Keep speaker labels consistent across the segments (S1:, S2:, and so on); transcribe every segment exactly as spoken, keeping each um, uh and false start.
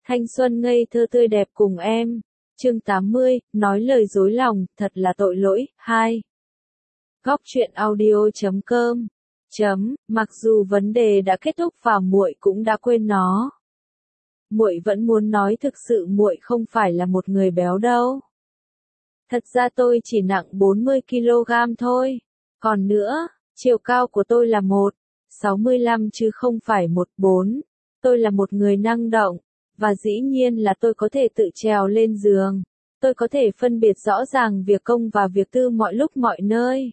S1: Thanh xuân ngây thơ tươi đẹp cùng em. Chương tám mươi, nói lời dối lòng, thật là tội lỗi. hai. Góc truyện audio chấm com. Chấm, mặc dù vấn đề đã kết thúc và muội cũng đã quên nó. Muội vẫn muốn nói thực sự muội không phải là một người béo đâu. Thật ra tôi chỉ nặng bốn mươi ki lô gam thôi. Còn nữa, chiều cao của tôi là một sáu mươi lăm chứ không phải một bốn. Tôi là một người năng động. Và dĩ nhiên là tôi có thể tự trèo lên giường. Tôi có thể phân biệt rõ ràng việc công và việc tư mọi lúc mọi nơi.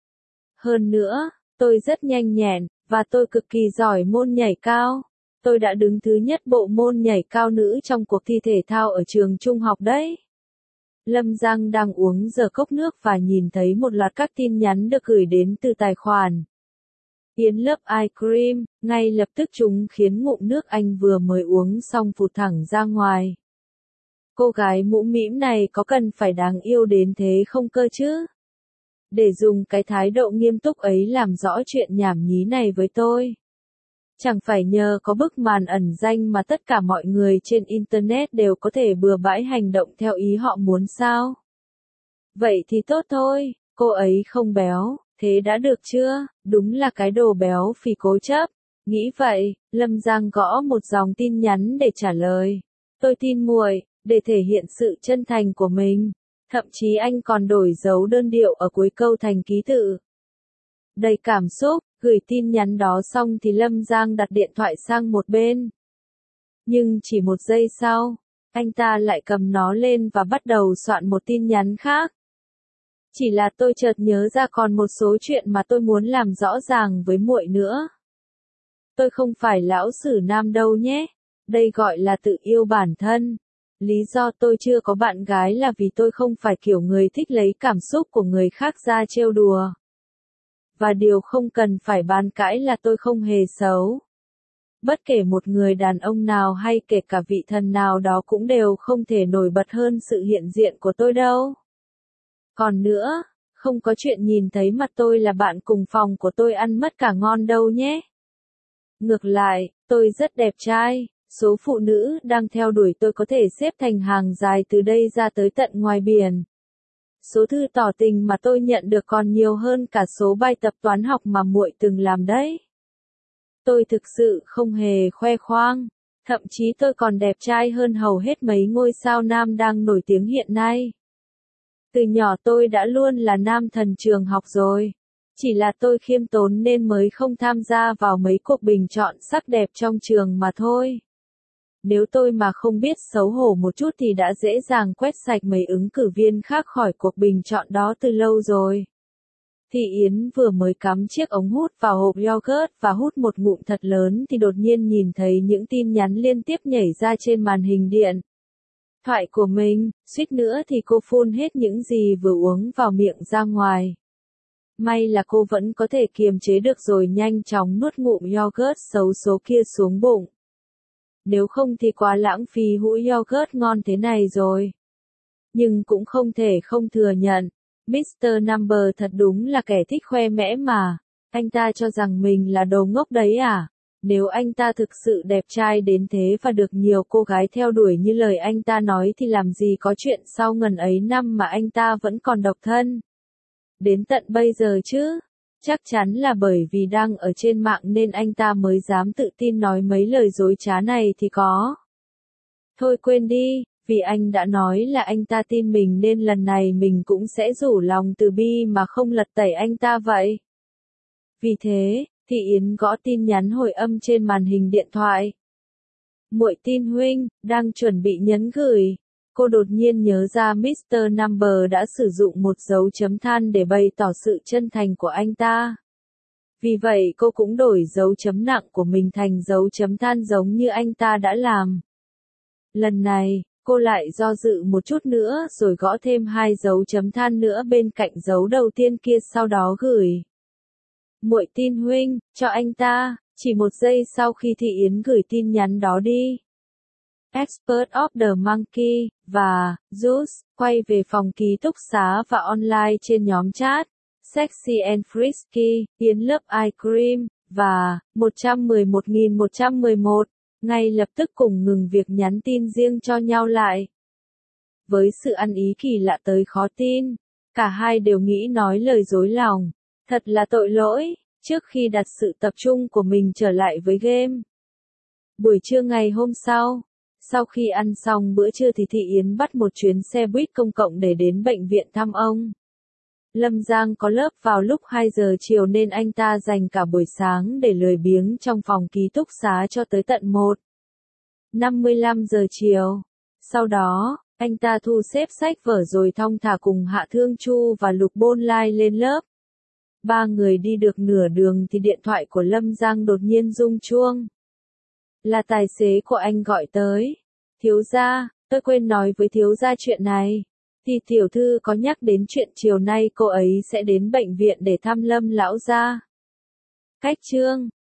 S1: Hơn nữa, tôi rất nhanh nhẹn, và tôi cực kỳ giỏi môn nhảy cao. Tôi đã đứng thứ nhất bộ môn nhảy cao nữ trong cuộc thi thể thao ở trường trung học đấy. Lâm Giang đang uống giờ cốc nước và nhìn thấy một loạt các tin nhắn được gửi đến từ tài khoản Yến Love Ice Cream, ngay lập tức chúng khiến ngụm nước anh vừa mới uống xong phụt thẳng ra ngoài. Cô gái mũm mĩm này có cần phải đáng yêu đến thế không cơ chứ? Để dùng cái thái độ nghiêm túc ấy làm rõ chuyện nhảm nhí này với tôi. Chẳng phải nhờ có bức màn ẩn danh mà tất cả mọi người trên Internet đều có thể bừa bãi hành động theo ý họ muốn sao? Vậy thì tốt thôi, cô ấy không béo. Thế đã được chưa? Đúng là cái đồ béo phì cố chấp. Nghĩ vậy, Lâm Giang gõ một dòng tin nhắn để trả lời. Tôi tin muội, để thể hiện sự chân thành của mình. Thậm chí anh còn đổi dấu đơn điệu ở cuối câu thành ký tự. Đầy cảm xúc, gửi tin nhắn đó xong thì Lâm Giang đặt điện thoại sang một bên. Nhưng chỉ một giây sau, anh ta lại cầm nó lên và bắt đầu soạn một tin nhắn khác. Chỉ là tôi chợt nhớ ra còn một số chuyện mà tôi muốn làm rõ ràng với muội nữa. Tôi không phải lão sử nam đâu nhé. Đây gọi là tự yêu bản thân. Lý do tôi chưa có bạn gái là vì tôi không phải kiểu người thích lấy cảm xúc của người khác ra trêu đùa. Và điều không cần phải bàn cãi là tôi không hề xấu. Bất kể một người đàn ông nào hay kể cả vị thần nào đó cũng đều không thể nổi bật hơn sự hiện diện của tôi đâu. Còn nữa, không có chuyện nhìn thấy mặt tôi là bạn cùng phòng của tôi ăn mất cả ngon đâu nhé. Ngược lại, tôi rất đẹp trai, số phụ nữ đang theo đuổi tôi có thể xếp thành hàng dài từ đây ra tới tận ngoài biển. Số thư tỏ tình mà tôi nhận được còn nhiều hơn cả số bài tập toán học mà muội từng làm đấy. Tôi thực sự không hề khoe khoang, thậm chí tôi còn đẹp trai hơn hầu hết mấy ngôi sao nam đang nổi tiếng hiện nay. Từ nhỏ tôi đã luôn là nam thần trường học rồi. Chỉ là tôi khiêm tốn nên mới không tham gia vào mấy cuộc bình chọn sắc đẹp trong trường mà thôi. Nếu tôi mà không biết xấu hổ một chút thì đã dễ dàng quét sạch mấy ứng cử viên khác khỏi cuộc bình chọn đó từ lâu rồi. Thị Yến vừa mới cắm chiếc ống hút vào hộp yogurt và hút một ngụm thật lớn thì đột nhiên nhìn thấy những tin nhắn liên tiếp nhảy ra trên màn hình điện thoại của mình, suýt nữa thì cô phun hết những gì vừa uống vào miệng ra ngoài. May là cô vẫn có thể kiềm chế được rồi nhanh chóng nuốt ngụm yogurt xấu số kia xuống bụng. Nếu không thì quá lãng phí hũ yogurt ngon thế này rồi. Nhưng cũng không thể không thừa nhận, mít tơ Number thật đúng là kẻ thích khoe mẽ mà. Anh ta cho rằng mình là đồ ngốc đấy à? Nếu anh ta thực sự đẹp trai đến thế và được nhiều cô gái theo đuổi như lời anh ta nói thì làm gì có chuyện sau ngần ấy năm mà anh ta vẫn còn độc thân. Đến tận bây giờ chứ. Chắc chắn là bởi vì đang ở trên mạng nên anh ta mới dám tự tin nói mấy lời dối trá này thì có. Thôi quên đi, vì anh đã nói là anh ta tin mình nên lần này mình cũng sẽ rủ lòng từ bi mà không lật tẩy anh ta vậy. Vì thế, Thị Yến gõ tin nhắn hồi âm trên màn hình điện thoại. Muội tin huynh, đang chuẩn bị nhấn gửi. Cô đột nhiên nhớ ra mít tơ Number đã sử dụng một dấu chấm than để bày tỏ sự chân thành của anh ta. Vì vậy cô cũng đổi dấu chấm nặng của mình thành dấu chấm than giống như anh ta đã làm. Lần này, cô lại do dự một chút nữa rồi gõ thêm hai dấu chấm than nữa bên cạnh dấu đầu tiên kia sau đó gửi. Muội tin huynh, cho anh ta, chỉ một giây sau khi Thị Yến gửi tin nhắn đó đi. Expert of the Monkey, và, Juice, quay về phòng ký túc xá và online trên nhóm chat, Sexy and Frisky, Yến Love Ice Cream, và, một trăm mười một nghìn một trăm mười một. ngay lập tức cùng ngừng việc nhắn tin riêng cho nhau lại. Với sự ăn ý kỳ lạ tới khó tin, cả hai đều nghĩ nói lời dối lòng. Thật là tội lỗi, trước khi đặt sự tập trung của mình trở lại với game. Buổi trưa ngày hôm sau, sau khi ăn xong bữa trưa thì Thị Yến bắt một chuyến xe buýt công cộng để đến bệnh viện thăm ông. Lâm Giang có lớp vào lúc hai giờ chiều nên anh ta dành cả buổi sáng để lười biếng trong phòng ký túc xá cho tới tận một năm mươi lăm giờ chiều. Sau đó, anh ta thu xếp sách vở rồi thong thả cùng Hạ Thương Chu và Lục Bôn Lai lên lớp. Ba người đi được nửa đường thì điện thoại của Lâm Giang đột nhiên rung chuông. Là tài xế của anh gọi tới. Thiếu gia, tôi quên nói với thiếu gia chuyện này. Thì tiểu thư có nhắc đến chuyện chiều nay cô ấy sẽ đến bệnh viện để thăm Lâm lão gia. Cách chương